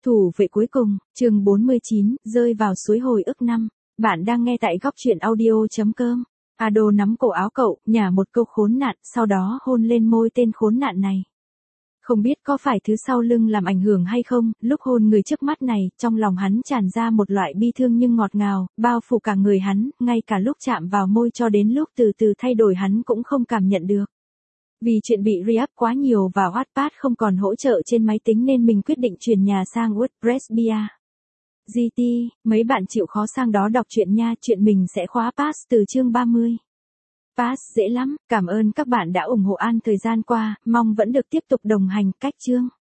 Thủ vệ cuối cùng, chương 49, rơi vào suối hồi ức năm. Bạn đang nghe tại góc truyện audio.com. Ado nắm cổ áo cậu, nhả một câu khốn nạn, sau đó hôn lên môi tên khốn nạn này. Không biết có phải thứ sau lưng làm ảnh hưởng hay không, lúc hôn người trước mắt này, trong lòng hắn tràn ra một loại bi thương nhưng ngọt ngào, bao phủ cả người hắn, ngay cả lúc chạm vào môi cho đến lúc từ từ thay đổi hắn cũng không cảm nhận được. Vì chuyện bị re-up quá nhiều và Wattpad không còn hỗ trợ trên máy tính nên mình quyết định chuyển nhà sang WordPress Bia. GT, mấy bạn chịu khó sang đó đọc truyện nha, chuyện mình sẽ khóa pass từ chương 30. Pass dễ lắm, cảm ơn các bạn đã ủng hộ An thời gian qua, mong vẫn được tiếp tục đồng hành cách chương.